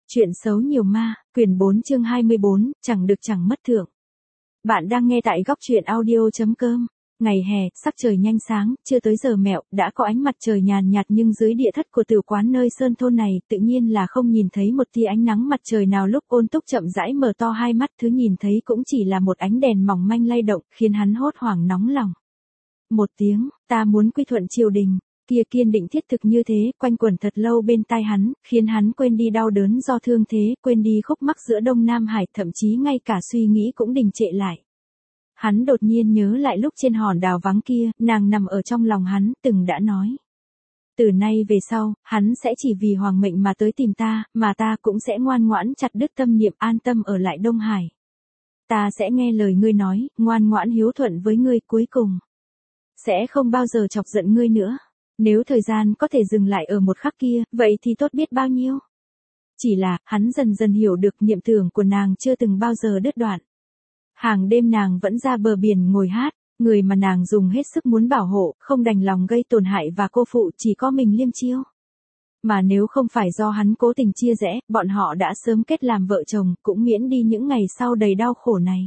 Chuyện xấu nhiều ma, quyển 4 chương 24, chẳng được chẳng mất thưởng. Bạn đang nghe tại góc truyện audio.com. Ngày hè, sắc trời nhanh sáng, chưa tới giờ mẹo, đã có ánh mặt trời nhàn nhạt nhưng dưới địa thất của tử quán nơi sơn thôn này, tự nhiên là không nhìn thấy một tia ánh nắng mặt trời nào. Lúc Ôn Túc chậm rãi mở to hai mắt, thứ nhìn thấy cũng chỉ là một ánh đèn mỏng manh lay động, khiến hắn hốt hoảng nóng lòng. Một tiếng, ta muốn quy thuận triều đình. Kia kiên định thiết thực như thế, quanh quẩn thật lâu bên tai hắn, khiến hắn quên đi đau đớn do thương thế, quên đi khúc mắc giữa Đông Nam Hải, thậm chí ngay cả suy nghĩ cũng đình trệ lại. Hắn đột nhiên nhớ lại lúc trên hòn đảo vắng kia, nàng nằm ở trong lòng hắn, từng đã nói. Từ nay về sau, hắn sẽ chỉ vì hoàng mệnh mà tới tìm ta, mà ta cũng sẽ ngoan ngoãn chặt đứt tâm niệm, an tâm ở lại Đông Hải. Ta sẽ nghe lời ngươi nói, ngoan ngoãn hiếu thuận với ngươi, cuối cùng sẽ không bao giờ chọc giận ngươi nữa. Nếu thời gian có thể dừng lại ở một khắc kia, vậy thì tốt biết bao nhiêu. Chỉ là, hắn dần dần hiểu được niệm tưởng của nàng chưa từng bao giờ đứt đoạn. Hàng đêm nàng vẫn ra bờ biển ngồi hát, người mà nàng dùng hết sức muốn bảo hộ, không đành lòng gây tổn hại và cô phụ, chỉ có mình Liêm Chiêu. Mà nếu không phải do hắn cố tình chia rẽ, bọn họ đã sớm kết làm vợ chồng, cũng miễn đi những ngày sau đầy đau khổ này.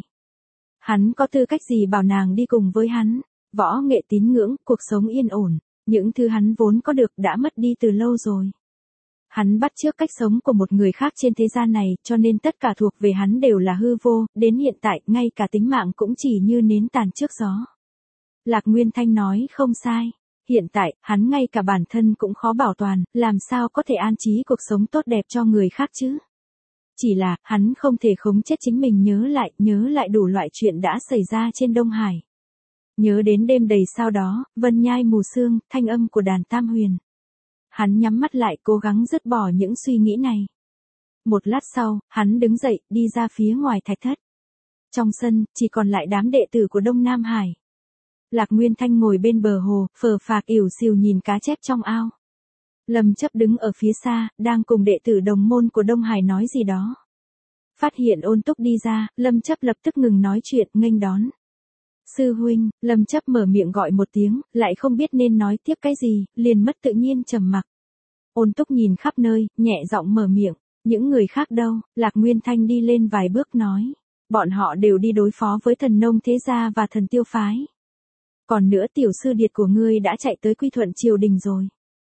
Hắn có tư cách gì bảo nàng đi cùng với hắn? Võ nghệ tín ngưỡng, cuộc sống yên ổn. Những thứ hắn vốn có được đã mất đi từ lâu rồi. Hắn bắt chước cách sống của một người khác trên thế gian này, cho nên tất cả thuộc về hắn đều là hư vô, đến hiện tại, ngay cả tính mạng cũng chỉ như nến tàn trước gió. Lạc Nguyên Thanh nói không sai. Hiện tại, hắn ngay cả bản thân cũng khó bảo toàn, làm sao có thể an trí cuộc sống tốt đẹp cho người khác chứ? Chỉ là, hắn không thể khống chế chính mình nhớ lại đủ loại chuyện đã xảy ra trên Đông Hải. Nhớ đến đêm đầy sao đó, vân nhai mù sương, thanh âm của đàn tam huyền. Hắn nhắm mắt lại cố gắng dứt bỏ những suy nghĩ này. Một lát sau, hắn đứng dậy, đi ra phía ngoài thạch thất. Trong sân, chỉ còn lại đám đệ tử của Đông Nam Hải. Lạc Nguyên Thanh ngồi bên bờ hồ, phờ phạc ỉu xìu nhìn cá chép trong ao. Lâm Chấp đứng ở phía xa, đang cùng đệ tử đồng môn của Đông Hải nói gì đó. Phát hiện Ôn Túc đi ra, Lâm Chấp lập tức ngừng nói chuyện, nghênh đón. Sư huynh, Lâm Chấp mở miệng gọi một tiếng, lại không biết nên nói tiếp cái gì, liền mất tự nhiên trầm mặc. Ôn Túc nhìn khắp nơi, nhẹ giọng mở miệng, những người khác đâu? Lạc Nguyên Thanh đi lên vài bước nói, bọn họ đều đi đối phó với Thần Nông Thế Gia và Thần Tiêu Phái. Còn nữa tiểu sư điệt của ngươi đã chạy tới quy thuận triều đình rồi.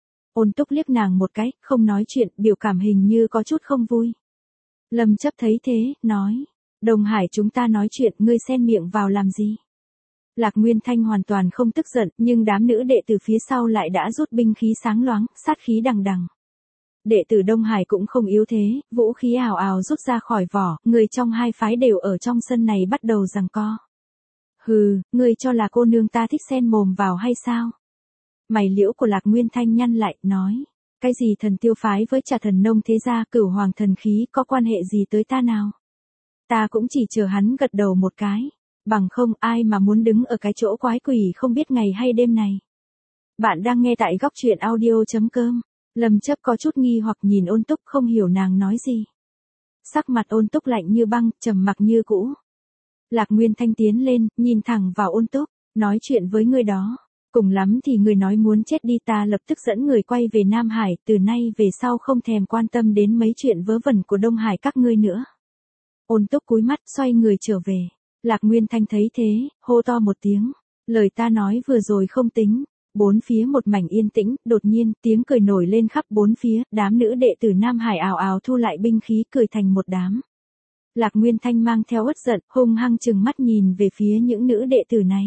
Ôn Túc liếc nàng một cái, không nói chuyện, biểu cảm hình như có chút không vui. Lâm Chấp thấy thế, nói, Đông Hải chúng ta nói chuyện, ngươi xen miệng vào làm gì? Lạc Nguyên Thanh hoàn toàn không tức giận, nhưng đám nữ đệ tử phía sau lại đã rút binh khí sáng loáng, sát khí đằng đằng. Đệ tử Đông Hải cũng không yếu thế, vũ khí ào ào rút ra khỏi vỏ, người trong hai phái đều ở trong sân này bắt đầu giằng co. Hừ, ngươi cho là cô nương ta thích xen mồm vào hay sao? Mày liễu của Lạc Nguyên Thanh nhăn lại, nói, cái gì Thần Tiêu Phái với Trà Thần Nông Thế Gia, Cửu Hoàng thần khí có quan hệ gì tới ta nào? Ta cũng chỉ chờ hắn gật đầu một cái. Bằng không ai mà muốn đứng ở cái chỗ quái quỷ không biết ngày hay đêm này. Bạn đang nghe tại góc truyện audio.com. Lâm Chấp có chút nghi hoặc nhìn Ôn Túc, không hiểu nàng nói gì. Sắc mặt Ôn Túc lạnh như băng, trầm mặc như cũ. Lạc Nguyên Thanh tiến lên, nhìn thẳng vào Ôn Túc, nói chuyện với người đó. Cùng lắm thì người nói muốn chết đi, ta lập tức dẫn người quay về Nam Hải, từ nay về sau không thèm quan tâm đến mấy chuyện vớ vẩn của Đông Hải các ngươi nữa. Ôn Túc cúi mắt, xoay người trở về. Lạc Nguyên Thanh thấy thế, hô to một tiếng. Lời ta nói vừa rồi không tính. Bốn phía một mảnh yên tĩnh, đột nhiên, tiếng cười nổi lên khắp bốn phía, đám nữ đệ tử Nam Hải ào ào thu lại binh khí, cười thành một đám. Lạc Nguyên Thanh mang theo uất giận, hung hăng trừng mắt nhìn về phía những nữ đệ tử này.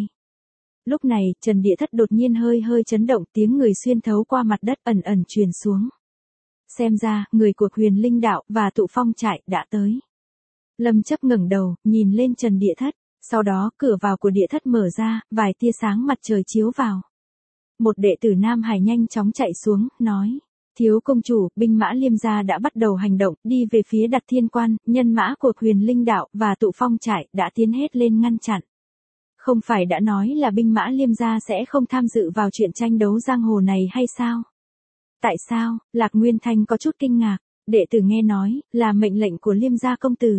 Lúc này, Trần Địa Thất đột nhiên hơi chấn động, tiếng người xuyên thấu qua mặt đất ẩn ẩn truyền xuống. Xem ra, người của Huyền Linh Đạo và Tụ Phong trại đã tới. Lâm Chấp ngẩng đầu, nhìn lên Trần Địa Thất, sau đó cửa vào của Địa Thất mở ra, vài tia sáng mặt trời chiếu vào. Một đệ tử Nam Hải nhanh chóng chạy xuống, nói, thiếu công chủ, binh mã Liêm gia đã bắt đầu hành động, đi về phía Đặt Thiên Quan, nhân mã của Huyền Linh Đạo và Tụ Phong trại đã tiến hết lên ngăn chặn. Không phải đã nói là binh mã Liêm gia sẽ không tham dự vào chuyện tranh đấu giang hồ này hay sao? Tại sao? Lạc Nguyên Thanh có chút kinh ngạc, đệ tử nghe nói, là mệnh lệnh của Liêm gia công tử.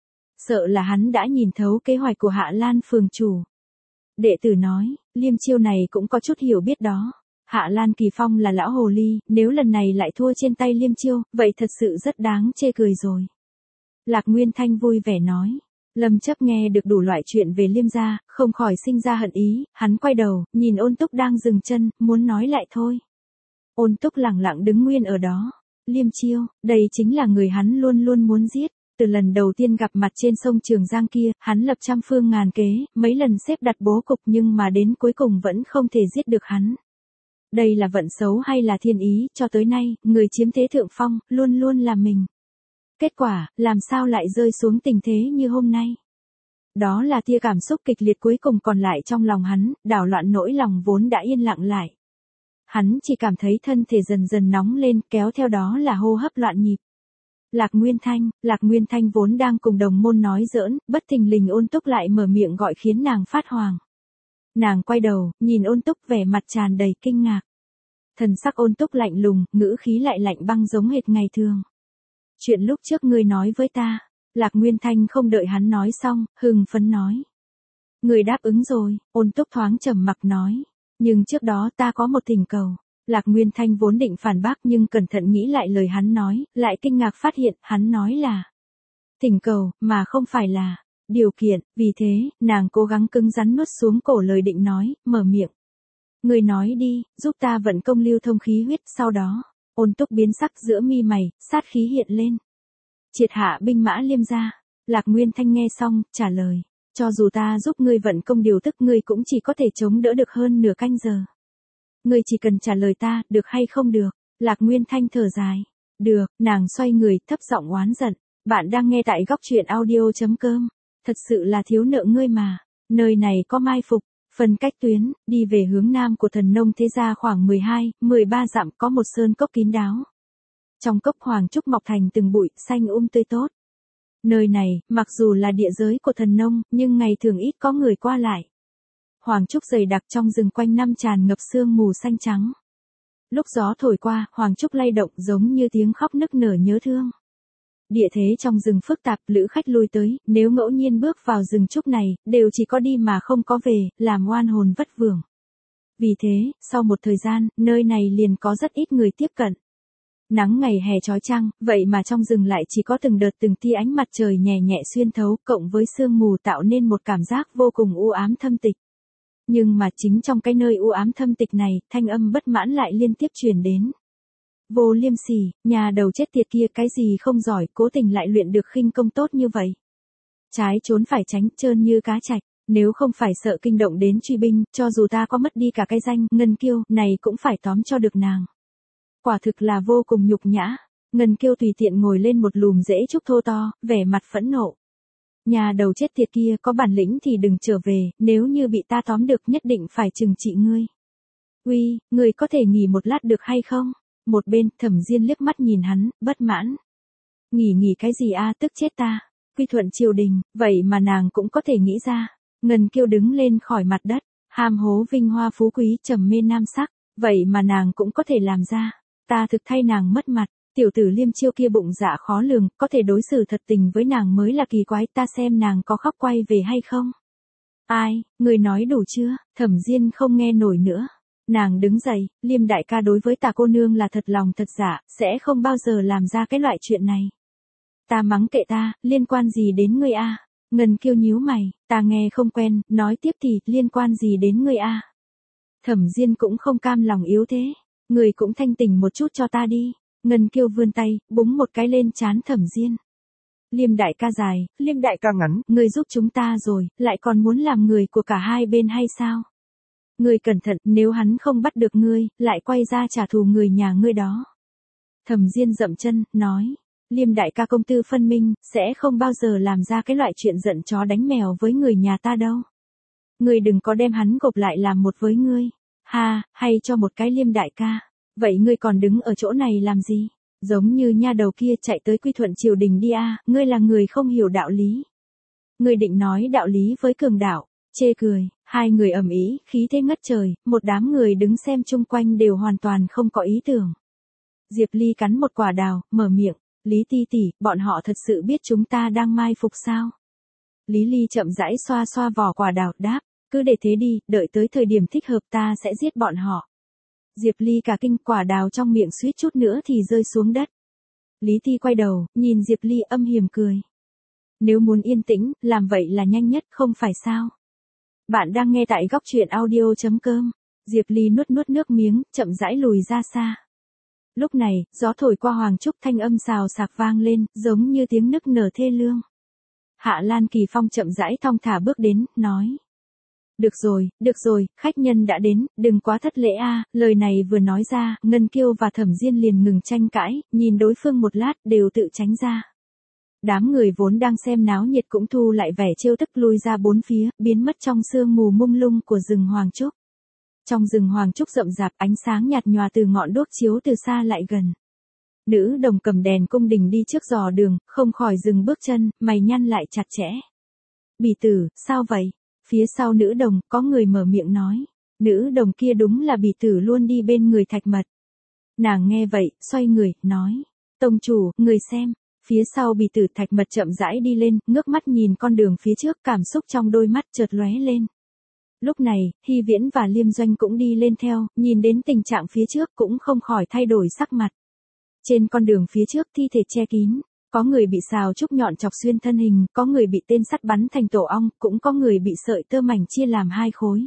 Sợ là hắn đã nhìn thấu kế hoạch của Hạ Lan phường chủ. Đệ tử nói, Liêm Chiêu này cũng có chút hiểu biết đó. Hạ Lan Kỳ Phong là lão hồ ly, nếu lần này lại thua trên tay Liêm Chiêu, vậy thật sự rất đáng chê cười rồi. Lạc Nguyên Thanh vui vẻ nói. Lâm Chấp nghe được đủ loại chuyện về Liêm gia, không khỏi sinh ra hận ý, hắn quay đầu, nhìn Ôn Túc đang dừng chân, muốn nói lại thôi. Ôn Túc lẳng lặng đứng nguyên ở đó. Liêm Chiêu, đây chính là người hắn luôn luôn muốn giết. Từ lần đầu tiên gặp mặt trên sông Trường Giang kia, hắn lập trăm phương ngàn kế, mấy lần xếp đặt bố cục nhưng mà đến cuối cùng vẫn không thể giết được hắn. Đây là vận xấu hay là thiên ý, cho tới nay, người chiếm thế thượng phong, luôn luôn là mình. Kết quả, làm sao lại rơi xuống tình thế như hôm nay? Đó là tia cảm xúc kịch liệt cuối cùng còn lại trong lòng hắn, đảo loạn nỗi lòng vốn đã yên lặng lại. Hắn chỉ cảm thấy thân thể dần dần nóng lên, kéo theo đó là hô hấp loạn nhịp. Lạc Nguyên Thanh vốn đang cùng đồng môn nói giỡn, bất thình lình Ôn Túc lại mở miệng gọi khiến nàng phát hoảng. Nàng quay đầu, nhìn Ôn Túc vẻ mặt tràn đầy kinh ngạc. Thần sắc Ôn Túc lạnh lùng, ngữ khí lại lạnh băng giống hệt ngày thường. Chuyện lúc trước ngươi nói với ta. Lạc Nguyên Thanh không đợi hắn nói xong, hưng phấn nói. Ngươi đáp ứng rồi, Ôn Túc thoáng trầm mặc nói. Nhưng trước đó ta có một thỉnh cầu. Lạc Nguyên Thanh vốn định phản bác nhưng cẩn thận nghĩ lại lời hắn nói, lại kinh ngạc phát hiện hắn nói là thỉnh cầu, mà không phải là điều kiện, vì thế, nàng cố gắng cứng rắn nuốt xuống cổ lời định nói, mở miệng. Ngươi nói đi, giúp ta vận công lưu thông khí huyết, sau đó, Ôn Túc biến sắc giữa mi mày, sát khí hiện lên. Triệt hạ binh mã Liêm gia. Lạc Nguyên Thanh nghe xong, trả lời, cho dù ta giúp ngươi vận công điều tức ngươi cũng chỉ có thể chống đỡ được hơn nửa canh giờ. Ngươi chỉ cần trả lời ta, được hay không được. Lạc Nguyên Thanh thở dài. Được, nàng xoay người, thấp giọng oán giận. Bạn đang nghe tại góc truyện audio.com. Thật sự là thiếu nợ ngươi mà. Nơi này có mai phục. Phần cách tuyến, đi về hướng nam của Thần Nông Thế Gia khoảng 13 dặm có một sơn cốc kín đáo. Trong cốc hoàng trúc mọc thành từng bụi, xanh tươi tốt. Nơi này, mặc dù là địa giới của thần nông, nhưng ngày thường ít có người qua lại. Hoàng trúc dày đặc trong rừng quanh năm tràn ngập sương mù xanh trắng. Lúc gió thổi qua, hoàng trúc lay động giống như tiếng khóc nức nở nhớ thương. Địa thế trong rừng phức tạp, lữ khách lui tới, nếu ngẫu nhiên bước vào rừng trúc này, đều chỉ có đi mà không có về, làm oan hồn vất vưởng. Vì thế, sau một thời gian, nơi này liền có rất ít người tiếp cận. Nắng ngày hè chói chang, vậy mà trong rừng lại chỉ có từng đợt từng tia ánh mặt trời nhẹ nhẹ xuyên thấu, cộng với sương mù tạo nên một cảm giác vô cùng u ám thâm tịch. Nhưng mà chính trong cái nơi u ám thâm tịch này, thanh âm bất mãn lại liên tiếp truyền đến. Vô Liêm Sỉ, nhà đầu chết tiệt kia cái gì không giỏi, cố tình lại luyện được khinh công tốt như vậy. Trái trốn phải tránh, trơn như cá trạch, nếu không phải sợ kinh động đến truy binh, cho dù ta có mất đi cả cái danh Ngân Kiêu này cũng phải tóm cho được nàng. Quả thực là vô cùng nhục nhã. Ngân Kiêu tùy tiện ngồi lên một lùm rễ trúc thô to, vẻ mặt phẫn nộ. Nhà đầu chết tiệt kia có bản lĩnh thì đừng trở về, nếu như bị ta tóm được nhất định phải trừng trị ngươi. Uy, ngươi có thể nghỉ một lát được hay không? Một bên, Thẩm Diên liếc mắt nhìn hắn, bất mãn. Nghỉ cái gì a, tức chết ta. Quy thuận triều đình, vậy mà nàng cũng có thể nghĩ ra. Ngân Kiêu đứng lên khỏi mặt đất, ham hố vinh hoa phú quý trầm mê nam sắc, vậy mà nàng cũng có thể làm ra. Ta thực thay nàng mất mặt, tiểu tử Liêm Chiêu kia bụng dạ khó lường, có thể đối xử thật tình với nàng mới là kỳ quái, ta xem nàng có khóc quay về hay không. Ai, người nói đủ chưa? Thẩm Diên không nghe nổi nữa. Nàng đứng dậy, Liêm đại ca đối với Tà cô nương là thật lòng thật dạ, sẽ không bao giờ làm ra cái loại chuyện này. Ta mắng kệ ta, liên quan gì đến ngươi a? Ngân Kiêu nhíu mày, ta nghe không quen, nói tiếp thì, liên quan gì đến ngươi a? Thẩm Diên cũng không cam lòng yếu thế. Người cũng thanh tỉnh một chút cho ta đi. Ngân Kiêu vươn tay, búng một cái lên trán Thẩm Diên. Liêm đại ca dài, Liêm đại ca ngắn, người giúp chúng ta rồi, lại còn muốn làm người của cả hai bên hay sao? Người cẩn thận, nếu hắn không bắt được ngươi, lại quay ra trả thù người nhà ngươi đó. Thẩm Diên dậm chân, nói. Liêm đại ca công tư phân minh, sẽ không bao giờ làm ra cái loại chuyện giận chó đánh mèo với người nhà ta đâu. Ngươi đừng có đem hắn gộp lại làm một với ngươi. Ha, hay cho một cái Liêm đại ca. Vậy ngươi còn đứng ở chỗ này làm gì? Giống như nha đầu kia chạy tới quy thuận triều đình đi a, ngươi là người không hiểu đạo lý. Ngươi định nói đạo lý với cường đạo, chê cười, hai người ầm ĩ, khí thế ngất trời, một đám người đứng xem chung quanh đều hoàn toàn không có ý tưởng. Diệp Ly cắn một quả đào, mở miệng, Lý tỷ tỷ, bọn họ thật sự biết chúng ta đang mai phục sao? Lý Ly chậm rãi xoa xoa vỏ quả đào, đáp, cứ để thế đi, đợi tới thời điểm thích hợp ta sẽ giết bọn họ. Diệp Ly cả kinh, quả đào trong miệng suýt chút nữa thì rơi xuống đất. Lý Ti quay đầu, nhìn Diệp Ly âm hiểm cười. Nếu muốn yên tĩnh, làm vậy là nhanh nhất, không phải sao? Bạn đang nghe tại góc truyện audio.com. Diệp Ly nuốt nước miếng, chậm rãi lùi ra xa. Lúc này, gió thổi qua Hoàng Trúc, thanh âm xào xạc vang lên, giống như tiếng nức nở thê lương. Hạ Lan Kỳ Phong chậm rãi thong thả bước đến, nói. Được rồi, khách nhân đã đến, đừng quá thất lễ a. Lời này vừa nói ra, Ngân Kiêu và Thẩm Diên liền ngừng tranh cãi, nhìn đối phương một lát, đều tự tránh ra. Đám người vốn đang xem náo nhiệt cũng thu lại vẻ trêu tức lui ra bốn phía, biến mất trong sương mù mông lung của rừng Hoàng Trúc. Trong rừng Hoàng Trúc rậm rạp, ánh sáng nhạt nhòa từ ngọn đuốc chiếu từ xa lại gần. Nữ đồng cầm đèn cung đình đi trước dò đường, không khỏi dừng bước chân, mày nhăn lại chặt chẽ. Bỉ tử, sao vậy? Phía sau nữ đồng, có người mở miệng nói. Nữ đồng kia đúng là Bỉ tử luôn đi bên người Thạch Mật. Nàng nghe vậy, xoay người, nói. Tông chủ, người xem. Phía sau Bỉ tử Thạch Mật chậm rãi đi lên, ngước mắt nhìn con đường phía trước, cảm xúc trong đôi mắt chợt lóe lên. Lúc này, Hy Viễn và Liêm Doanh cũng đi lên theo, nhìn đến tình trạng phía trước cũng không khỏi thay đổi sắc mặt. Trên con đường phía trước thi thể che kín, có người bị sào trúc nhọn chọc xuyên thân hình, có người bị tên sắt bắn thành tổ ong, cũng có người bị sợi tơ mảnh chia làm hai khối.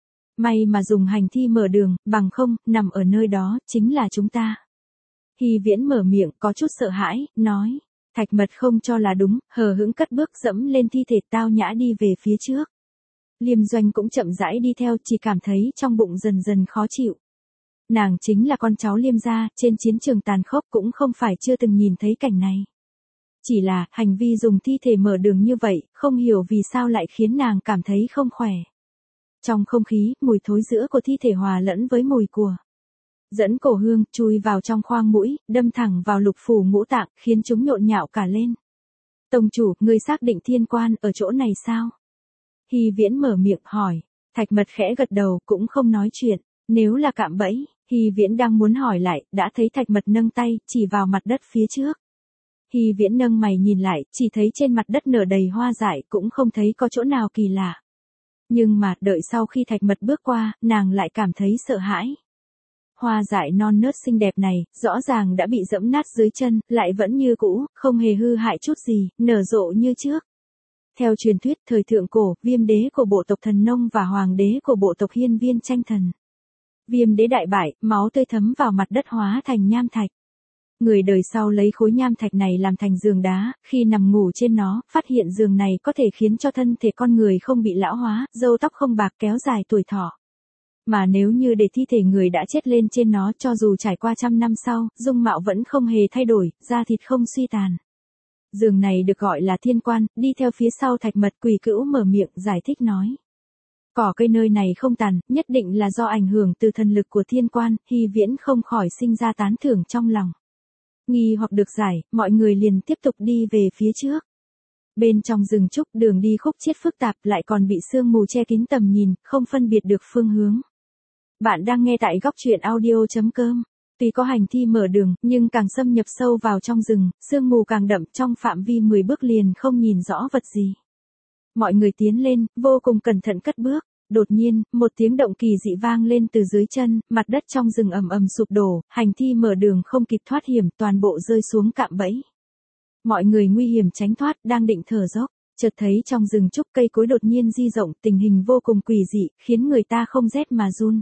May mà dùng hành thi mở đường, bằng không, nằm ở nơi đó, chính là chúng ta. Hy Viễn mở miệng, có chút sợ hãi, nói. Thạch Mật không cho là đúng, hờ hững cất bước dẫm lên thi thể, tao nhã đi về phía trước. Liêm Doanh cũng chậm rãi đi theo, chỉ cảm thấy trong bụng dần dần khó chịu. Nàng chính là con cháu Liêm gia, trên chiến trường tàn khốc cũng không phải chưa từng nhìn thấy cảnh này. Chỉ là, hành vi dùng thi thể mở đường như vậy, không hiểu vì sao lại khiến nàng cảm thấy không khỏe. Trong không khí, mùi thối rữa của thi thể hòa lẫn với mùi của dẫn cổ hương, chui vào trong khoang mũi, đâm thẳng vào lục phủ ngũ tạng, khiến chúng nhộn nhạo cả lên. Tông chủ, ngươi xác định thiên quan ở chỗ này sao? Hy Viễn mở miệng hỏi. Thạch Mật khẽ gật đầu, cũng không nói chuyện. Nếu là cạm bẫy, Hy Viễn đang muốn hỏi lại, đã thấy Thạch Mật nâng tay, chỉ vào mặt đất phía trước. Hy Viễn nâng mày nhìn lại, chỉ thấy trên mặt đất nở đầy hoa dại, cũng không thấy có chỗ nào kỳ lạ. Nhưng mà, đợi sau khi Thạch Mật bước qua, nàng lại cảm thấy sợ hãi. Hoa dại non nớt xinh đẹp này, rõ ràng đã bị dẫm nát dưới chân, lại vẫn như cũ, không hề hư hại chút gì, nở rộ như trước. Theo truyền thuyết, thời thượng cổ, Viêm đế của bộ tộc Thần Nông và Hoàng đế của bộ tộc Hiên Viên tranh thần. Viêm đế đại bại, máu tươi thấm vào mặt đất hóa thành nham thạch. Người đời sau lấy khối nham thạch này làm thành giường đá, khi nằm ngủ trên nó, phát hiện giường này có thể khiến cho thân thể con người không bị lão hóa, râu tóc không bạc, kéo dài tuổi thọ. Mà nếu như để thi thể người đã chết lên trên nó, cho dù trải qua 100 năm sau, dung mạo vẫn không hề thay đổi, da thịt không suy tàn. Giường này được gọi là thiên quan, đi theo phía sau Thạch Mật. Quỷ Cữu mở miệng, giải thích nói. Cỏ cây nơi này không tàn, nhất định là do ảnh hưởng từ thần lực của thiên quan, Hy Viễn không khỏi sinh ra tán thưởng trong lòng. Nghi hoặc được giải, mọi người liền tiếp tục đi về phía trước. Bên trong rừng trúc, đường đi khúc chiết phức tạp, lại còn bị sương mù che kín tầm nhìn, không phân biệt được phương hướng. Bạn đang nghe tại góc truyện audio.com. Tuy có hành thi mở đường, nhưng càng xâm nhập sâu vào trong rừng, sương mù càng đậm, trong phạm vi 10 bước liền không nhìn rõ vật gì. Mọi người tiến lên, vô cùng cẩn thận cất bước. Đột nhiên, một tiếng động kỳ dị vang lên từ dưới chân, mặt đất trong rừng ầm ầm sụp đổ, hành thi mở đường không kịp thoát hiểm, toàn bộ rơi xuống cạm bẫy. Mọi người nguy hiểm tránh thoát, đang định thở dốc, chợt thấy trong rừng trúc cây cối đột nhiên di rộng, tình hình vô cùng quỷ dị, khiến người ta không rét mà run.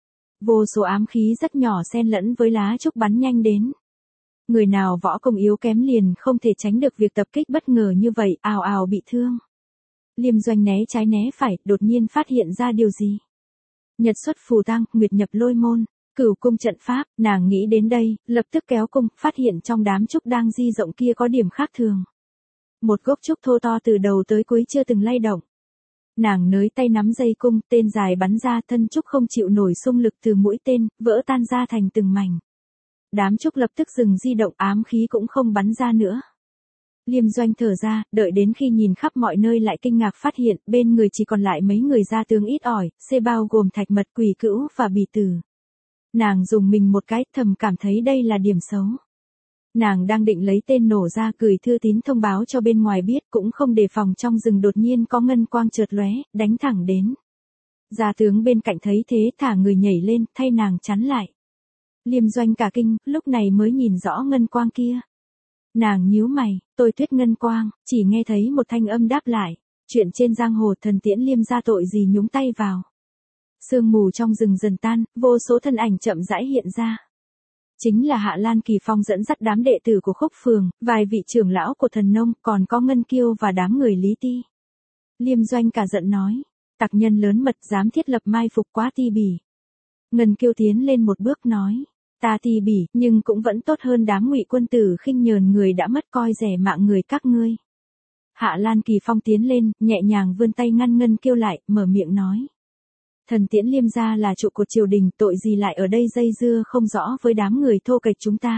Vô số ám khí rất nhỏ xen lẫn với lá trúc bắn nhanh đến. Người nào võ công yếu kém liền không thể tránh được việc tập kích bất ngờ như vậy, ào ào bị thương. Liêm Doanh né trái né phải, đột nhiên phát hiện ra điều gì. Nhật xuất phù tang, nguyệt nhập lôi môn, cửu cung trận pháp, nàng nghĩ đến đây, lập tức kéo cung, phát hiện trong đám trúc đang di rộng kia có điểm khác thường. Một gốc trúc thô to từ đầu tới cuối chưa từng lay động. Nàng nới tay nắm dây cung, tên dài bắn ra, thân trúc không chịu nổi xung lực từ mũi tên, vỡ tan ra thành từng mảnh. Đám trúc lập tức dừng di động, ám khí cũng không bắn ra nữa. Liêm Doanh thở ra, đợi đến khi nhìn khắp mọi nơi lại kinh ngạc phát hiện, bên người chỉ còn lại mấy người gia tướng ít ỏi, bao gồm Thạch Mật, Quỷ Cữu và Bỉ Tử. Nàng dùng mình một cái, thầm cảm thấy đây là điểm xấu. Nàng đang định lấy tên nổ ra gửi thư tín thông báo cho bên ngoài biết, cũng không đề phòng trong rừng đột nhiên có ngân quang chợt lóe, đánh thẳng đến. Gia tướng bên cạnh thấy thế thả người nhảy lên, thay nàng chắn lại. Liêm Doanh cả kinh, lúc này mới nhìn rõ ngân quang kia. Nàng nhíu mày, tôi Tuyết ngân quang, chỉ nghe thấy một thanh âm đáp lại. Chuyện trên giang hồ thần tiễn Liêm ra tội gì nhúng tay vào. Sương mù trong rừng dần tan, vô số thân ảnh chậm rãi hiện ra. Chính là Hạ Lan Kỳ Phong dẫn dắt đám đệ tử của Khúc Phường, vài vị trưởng lão của Thần Nông, còn có Ngân Kiêu và đám người Lý Ti. Liêm Doanh cả giận nói, tặc nhân lớn mật dám thiết lập mai phục quá ti bỉ. Ngân Kiêu tiến lên một bước nói, ta ti bỉ, nhưng cũng vẫn tốt hơn đám Ngụy quân tử khinh nhờn người đã mất coi rẻ mạng người các ngươi. Hạ Lan Kỳ Phong tiến lên, nhẹ nhàng vươn tay ngăn Ngân Kiêu lại, mở miệng nói. Thần tiễn Liêm gia là trụ cột triều đình, tội gì lại ở đây dây dưa không rõ với đám người thô kệch chúng ta.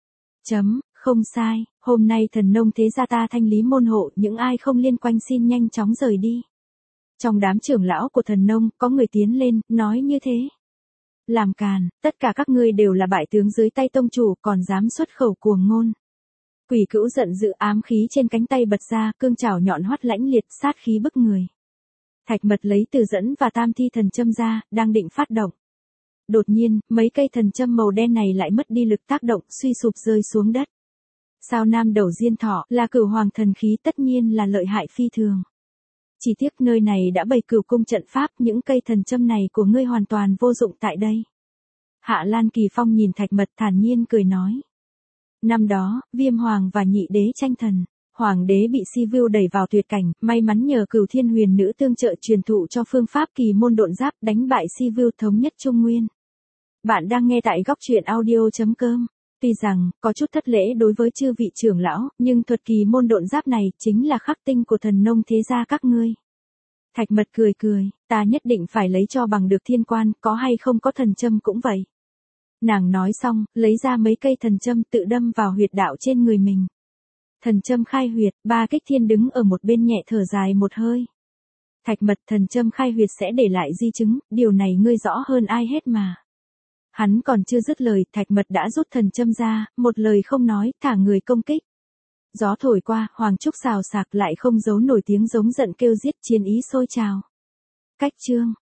Không sai, hôm nay Thần Nông thế gia ta thanh lý môn hộ, những ai không liên quan xin nhanh chóng rời đi. Trong đám trưởng lão của Thần Nông, có người tiến lên, nói như thế. Làm càn, tất cả các ngươi đều là bại tướng dưới tay tông chủ, còn dám xuất khẩu cuồng ngôn. Quỷ Cữu giận dữ, ám khí trên cánh tay bật ra, cương chảo nhọn hoắt lãnh liệt, sát khí bức người. Thạch Mật lấy từ dẫn và tam thi thần châm ra, đang định phát động. Đột nhiên, mấy cây thần châm màu đen này lại mất đi lực tác động, suy sụp rơi xuống đất. Sao Nam Đầu Diên Thọ là Cửu Hoàng thần khí, tất nhiên là lợi hại phi thường. Chỉ tiếc nơi này đã bày Cửu cung trận pháp, những cây thần châm này của ngươi hoàn toàn vô dụng tại đây. Hạ Lan Kỳ Phong nhìn Thạch Mật thản nhiên cười nói. Năm đó, Viêm Hoàng và Nhị Đế tranh thần. Hoàng đế bị Sivu đẩy vào tuyệt cảnh, may mắn nhờ Cửu Thiên Huyền Nữ tương trợ truyền thụ cho phương pháp kỳ môn độn giáp, đánh bại Sivu, thống nhất Trung Nguyên. Bạn đang nghe tại góc truyện audio.com. Tuy rằng, có chút thất lễ đối với chư vị trưởng lão, nhưng thuật kỳ môn độn giáp này, chính là khắc tinh của Thần Nông thế gia các ngươi. Thạch Mật cười cười, ta nhất định phải lấy cho bằng được thiên quan, có hay không có thần châm cũng vậy. Nàng nói xong, lấy ra mấy cây thần châm tự đâm vào huyệt đạo trên người mình. Thần châm khai huyệt, Ba Kích Thiên đứng ở một bên nhẹ thở dài một hơi. Thạch Mật, thần châm khai huyệt sẽ để lại di chứng, điều này ngươi rõ hơn ai hết mà. Hắn còn chưa dứt lời, Thạch Mật đã rút thần châm ra, một lời không nói, thả người công kích. Gió thổi qua, Hoàng Trúc xào xạc lại không giấu nổi tiếng giống giận kêu giết, chiến ý sôi trào. Cách chương